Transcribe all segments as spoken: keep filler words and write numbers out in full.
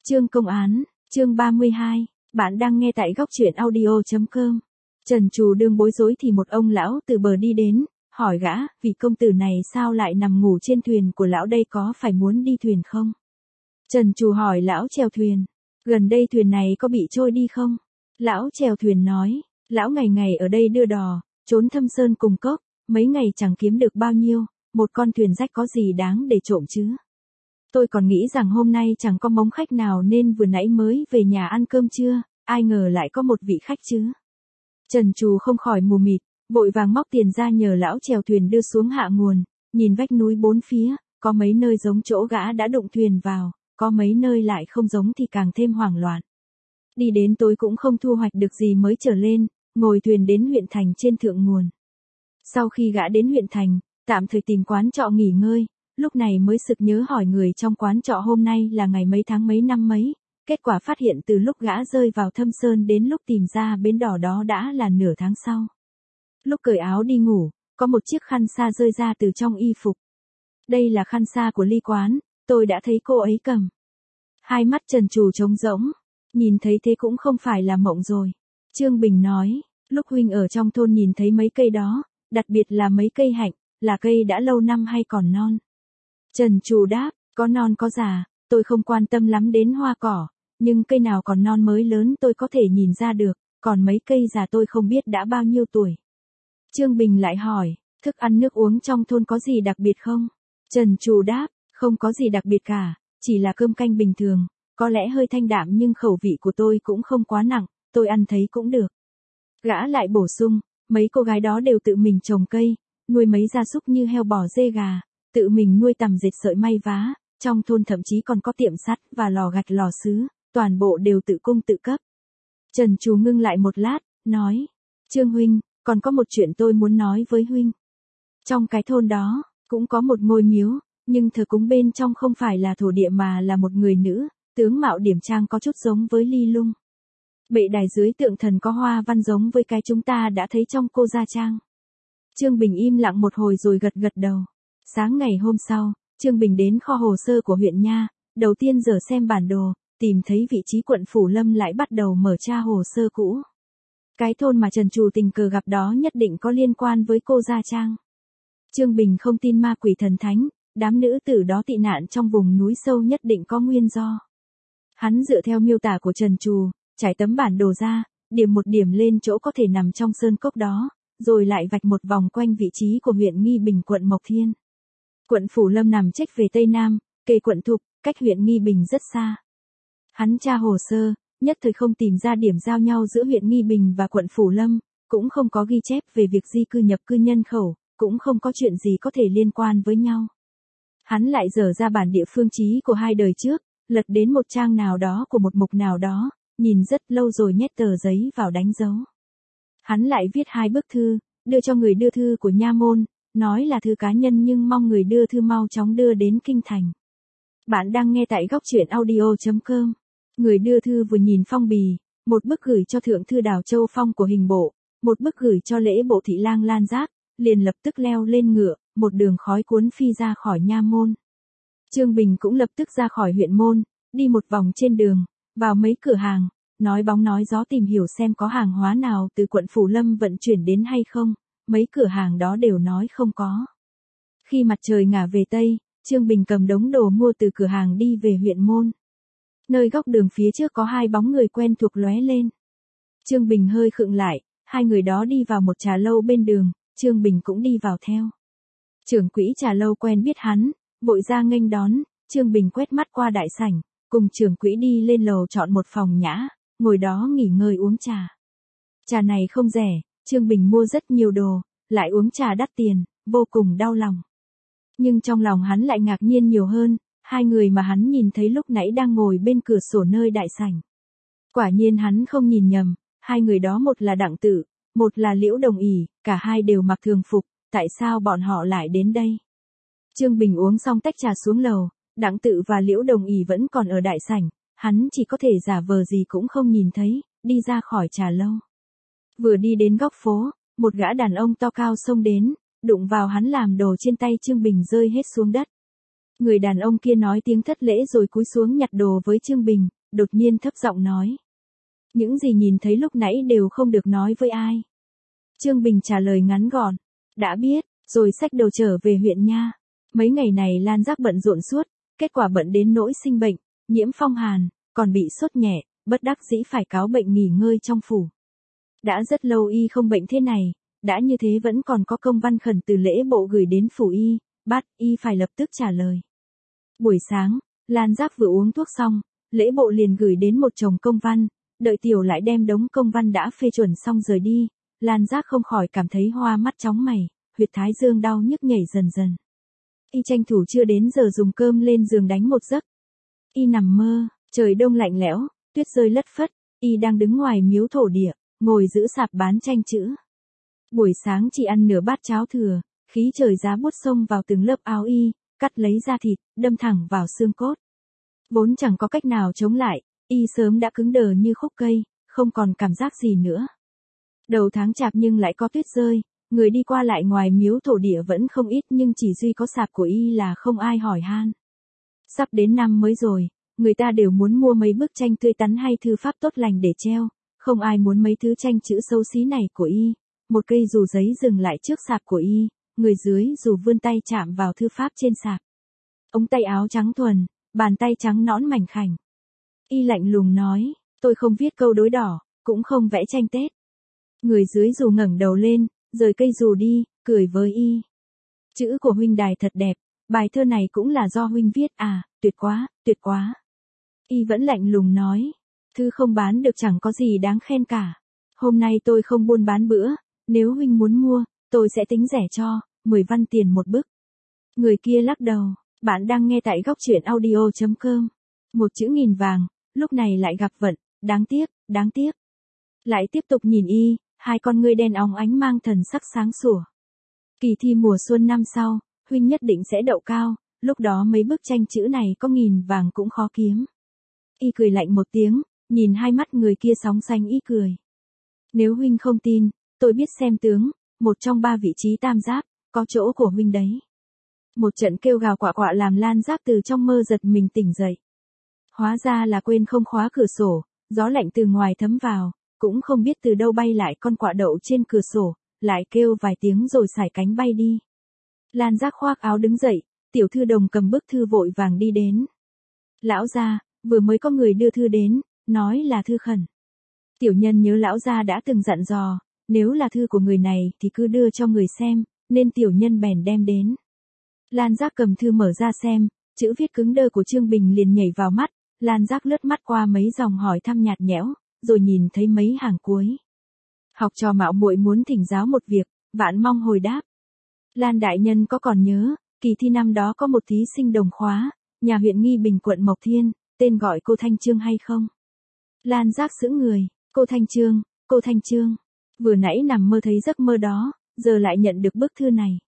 Chương công án, chương ba mươi hai, bạn đang nghe tại góc truyện audio chấm com. Trần Trù đương bối rối thì một ông lão từ bờ đi đến, hỏi gã, vị công tử này sao lại nằm ngủ trên thuyền của lão đây, có phải muốn đi thuyền không? Trần Trù hỏi lão chèo thuyền, gần đây thuyền này có bị trôi đi không? Lão chèo thuyền nói, lão ngày ngày ở đây đưa đò, trốn thâm sơn cùng cốc, mấy ngày chẳng kiếm được bao nhiêu, một con thuyền rách có gì đáng để trộm chứ? Tôi còn nghĩ rằng hôm nay chẳng có mống khách nào nên vừa nãy mới về nhà ăn cơm trưa, ai ngờ lại có một vị khách chứ. Trần Trù không khỏi mù mịt, vội vàng móc tiền ra nhờ lão chèo thuyền đưa xuống hạ nguồn, nhìn vách núi bốn phía, có mấy nơi giống chỗ gã đã đụng thuyền vào, có mấy nơi lại không giống thì càng thêm hoảng loạn. Đi đến tối cũng không thu hoạch được gì mới trở lên, ngồi thuyền đến huyện thành trên thượng nguồn. Sau khi gã đến huyện thành, tạm thời tìm quán trọ nghỉ ngơi. Lúc này mới sực nhớ hỏi người trong quán trọ hôm nay là ngày mấy tháng mấy năm mấy, kết quả phát hiện từ lúc gã rơi vào thâm sơn đến lúc tìm ra bến đỏ đó đã là nửa tháng sau. Lúc cởi áo đi ngủ, có một chiếc khăn sa rơi ra từ trong y phục. Đây là khăn sa của Ly quán, tôi đã thấy cô ấy cầm. Hai mắt Trần Trù trống rỗng, nhìn thấy thế cũng không phải là mộng rồi. Trương Bình nói, lúc huynh ở trong thôn nhìn thấy mấy cây đó, đặc biệt là mấy cây hạnh, là cây đã lâu năm hay còn non? Trần Trù đáp, có non có già, tôi không quan tâm lắm đến hoa cỏ, nhưng cây nào còn non mới lớn tôi có thể nhìn ra được, còn mấy cây già tôi không biết đã bao nhiêu tuổi. Trương Bình lại hỏi, thức ăn nước uống trong thôn có gì đặc biệt không? Trần Trù đáp, không có gì đặc biệt cả, chỉ là cơm canh bình thường, có lẽ hơi thanh đạm nhưng khẩu vị của tôi cũng không quá nặng, tôi ăn thấy cũng được. Gã lại bổ sung, mấy cô gái đó đều tự mình trồng cây, nuôi mấy gia súc như heo bò dê gà. Tự mình nuôi tằm dệt sợi may vá, trong thôn thậm chí còn có tiệm sắt và lò gạch lò sứ, toàn bộ đều tự cung tự cấp. Trần Trù ngưng lại một lát, nói, Trương huynh, còn có một chuyện tôi muốn nói với huynh. Trong cái thôn đó, cũng có một ngôi miếu, nhưng thờ cúng bên trong không phải là thổ địa mà là một người nữ, tướng mạo điểm trang có chút giống với Ly Lung. Bệ đài dưới tượng thần có hoa văn giống với cái chúng ta đã thấy trong Cô Gia Trang. Trương Bình im lặng một hồi rồi gật gật đầu. Sáng ngày hôm sau, Trương Bình đến kho hồ sơ của huyện nha, đầu tiên dở xem bản đồ, tìm thấy vị trí quận Phủ Lâm lại bắt đầu mở tra hồ sơ cũ. Cái thôn mà Trần Trù tình cờ gặp đó nhất định có liên quan với Cô Gia Trang. Trương Bình không tin ma quỷ thần thánh, đám nữ tử đó tị nạn trong vùng núi sâu nhất định có nguyên do. Hắn dựa theo miêu tả của Trần Trù, trải tấm bản đồ ra, điểm một điểm lên chỗ có thể nằm trong sơn cốc đó, rồi lại vạch một vòng quanh vị trí của huyện Nghi Bình quận Mộc Thiên. Quận Phủ Lâm nằm chếch về Tây Nam, kề quận Thục, cách huyện Nghi Bình rất xa. Hắn tra hồ sơ, nhất thời không tìm ra điểm giao nhau giữa huyện Nghi Bình và quận Phủ Lâm, cũng không có ghi chép về việc di cư nhập cư nhân khẩu, cũng không có chuyện gì có thể liên quan với nhau. Hắn lại dở ra bản địa phương chí của hai đời trước, lật đến một trang nào đó của một mục nào đó, nhìn rất lâu rồi nhét tờ giấy vào đánh dấu. Hắn lại viết hai bức thư, đưa cho người đưa thư của nha môn, nói là thư cá nhân nhưng mong người đưa thư mau chóng đưa đến kinh thành. Bạn đang nghe tại góc truyện audio chấm com. Người đưa thư vừa nhìn phong bì, một bức gửi cho thượng thư Đào Châu Phong của hình bộ, một bức gửi cho lễ bộ thị lang Lan Giác, liền lập tức leo lên ngựa, một đường khói cuốn phi ra khỏi nha môn. Trương Bình cũng lập tức ra khỏi huyện môn, đi một vòng trên đường, vào mấy cửa hàng, nói bóng nói gió tìm hiểu xem có hàng hóa nào từ quận Phủ Lâm vận chuyển đến hay không. Mấy cửa hàng đó đều nói không có. Khi mặt trời ngả về Tây, Trương Bình cầm đống đồ mua từ cửa hàng đi về huyện môn. Nơi góc đường phía trước có hai bóng người quen thuộc lóe lên. Trương Bình hơi khựng lại, hai người đó đi vào một trà lâu bên đường, Trương Bình cũng đi vào theo. Trưởng quỹ trà lâu quen biết hắn, vội ra nghênh đón, Trương Bình quét mắt qua đại sảnh, cùng trưởng quỹ đi lên lầu chọn một phòng nhã, ngồi đó nghỉ ngơi uống trà. Trà này không rẻ. Trương Bình mua rất nhiều đồ, lại uống trà đắt tiền, vô cùng đau lòng. Nhưng trong lòng hắn lại ngạc nhiên nhiều hơn, hai người mà hắn nhìn thấy lúc nãy đang ngồi bên cửa sổ nơi đại sảnh. Quả nhiên hắn không nhìn nhầm, hai người đó một là Đặng Tự, một là Liễu Đồng ỷ, cả hai đều mặc thường phục, tại sao bọn họ lại đến đây? Trương Bình uống xong tách trà xuống lầu, Đặng Tự và Liễu Đồng ỷ vẫn còn ở đại sảnh, hắn chỉ có thể giả vờ gì cũng không nhìn thấy, đi ra khỏi trà lâu. Vừa đi đến góc phố, một gã đàn ông to cao xông đến, đụng vào hắn làm đồ trên tay Trương Bình rơi hết xuống đất. Người đàn ông kia nói tiếng thất lễ rồi cúi xuống nhặt đồ với Trương Bình, đột nhiên thấp giọng nói. Những gì nhìn thấy lúc nãy đều không được nói với ai. Trương Bình trả lời ngắn gọn. Đã biết, rồi xách đồ trở về huyện nha. Mấy ngày này Lan Giác bận rộn suốt, kết quả bận đến nỗi sinh bệnh, nhiễm phong hàn, còn bị sốt nhẹ, bất đắc dĩ phải cáo bệnh nghỉ ngơi trong phủ. Đã rất lâu y không bệnh thế này, đã như thế vẫn còn có công văn khẩn từ lễ bộ gửi đến phủ y, bắt y phải lập tức trả lời. Buổi sáng, Lan Giác vừa uống thuốc xong, lễ bộ liền gửi đến một chồng công văn, đợi tiểu lại đem đống công văn đã phê chuẩn xong rời đi, Lan Giác không khỏi cảm thấy hoa mắt chóng mày, huyệt thái dương đau nhức nhảy dần dần. Y tranh thủ chưa đến giờ dùng cơm lên giường đánh một giấc. Y nằm mơ, trời đông lạnh lẽo, tuyết rơi lất phất, y đang đứng ngoài miếu thổ địa, ngồi giữ sạp bán tranh chữ. Buổi sáng chỉ ăn nửa bát cháo thừa, khí trời giá buốt xông vào từng lớp áo y, cắt lấy da thịt, đâm thẳng vào xương cốt. Vốn chẳng có cách nào chống lại, y sớm đã cứng đờ như khúc cây, không còn cảm giác gì nữa. Đầu tháng chạp nhưng lại có tuyết rơi, người đi qua lại ngoài miếu thổ địa vẫn không ít nhưng chỉ duy có sạp của y là không ai hỏi han. Sắp đến năm mới rồi, người ta đều muốn mua mấy bức tranh tươi tắn hay thư pháp tốt lành để treo, không ai muốn mấy thứ tranh chữ xấu xí này của y. Một cây dù giấy dừng lại trước sạp của y, người dưới dù vươn tay chạm vào thư pháp trên sạp. Ống tay áo trắng thuần, bàn tay trắng nõn mảnh khảnh. Y lạnh lùng nói, tôi không viết câu đối đỏ, cũng không vẽ tranh Tết. Người dưới dù ngẩng đầu lên, rời cây dù đi, cười với y. Chữ của huynh đài thật đẹp, bài thơ này cũng là do huynh viết à, tuyệt quá, tuyệt quá. Y vẫn lạnh lùng nói, thư không bán được chẳng có gì đáng khen cả. Hôm nay tôi không buôn bán bữa, nếu huynh muốn mua, tôi sẽ tính rẻ cho, mười văn tiền một bức. Người kia lắc đầu, bạn đang nghe tại góc truyện audio chấm com. Một chữ nghìn vàng, lúc này lại gặp vận, đáng tiếc, đáng tiếc. Lại tiếp tục nhìn y, hai con ngươi đen óng ánh mang thần sắc sáng sủa. Kỳ thi mùa xuân năm sau, huynh nhất định sẽ đậu cao, lúc đó mấy bức tranh chữ này có nghìn vàng cũng khó kiếm. Y cười lạnh một tiếng, nhìn hai mắt người kia sóng xanh y cười. Nếu huynh không tin, tôi biết xem tướng, một trong ba vị trí tam giáp, có chỗ của huynh đấy. Một trận kêu gào quạ quạ làm Lan Giác từ trong mơ giật mình tỉnh dậy. Hóa ra là quên không khóa cửa sổ, gió lạnh từ ngoài thấm vào, cũng không biết từ đâu bay lại con quạ đậu trên cửa sổ, lại kêu vài tiếng rồi sải cánh bay đi. Lan Giác khoác áo đứng dậy, tiểu thư đồng cầm bức thư vội vàng đi đến. Lão gia, vừa mới có người đưa thư đến, nói là thư khẩn. Tiểu nhân nhớ lão gia đã từng dặn dò, nếu là thư của người này thì cứ đưa cho người xem, nên tiểu nhân bèn đem đến. Lan Giác cầm thư mở ra xem, chữ viết cứng đơ của Trương Bình liền nhảy vào mắt, Lan Giác lướt mắt qua mấy dòng hỏi thăm nhạt nhẽo, rồi nhìn thấy mấy hàng cuối. Học trò mạo muội muốn thỉnh giáo một việc, vạn mong hồi đáp. Lan đại nhân có còn nhớ, kỳ thi năm đó có một thí sinh đồng khóa, nhà huyện Nghi Bình quận Mộc Thiên, tên gọi cô Thanh Trương hay không? Lan Giác sững người, cô Thanh Trương, cô Thanh Trương. Vừa nãy nằm mơ thấy giấc mơ đó, giờ lại nhận được bức thư này.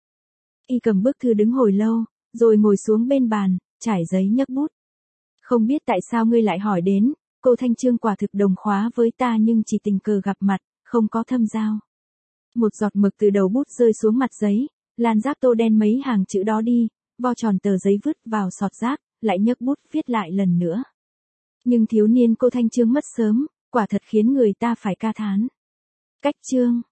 Y cầm bức thư đứng hồi lâu, rồi ngồi xuống bên bàn, trải giấy nhấc bút. Không biết tại sao ngươi lại hỏi đến, cô Thanh Trương quả thực đồng khóa với ta nhưng chỉ tình cờ gặp mặt, không có thâm giao. Một giọt mực từ đầu bút rơi xuống mặt giấy, Lan Giác tô đen mấy hàng chữ đó đi, vo tròn tờ giấy vứt vào sọt rác, lại nhấc bút viết lại lần nữa. Nhưng thiếu niên cô Thanh Trương mất sớm, quả thật khiến người ta phải ca thán. Cách chương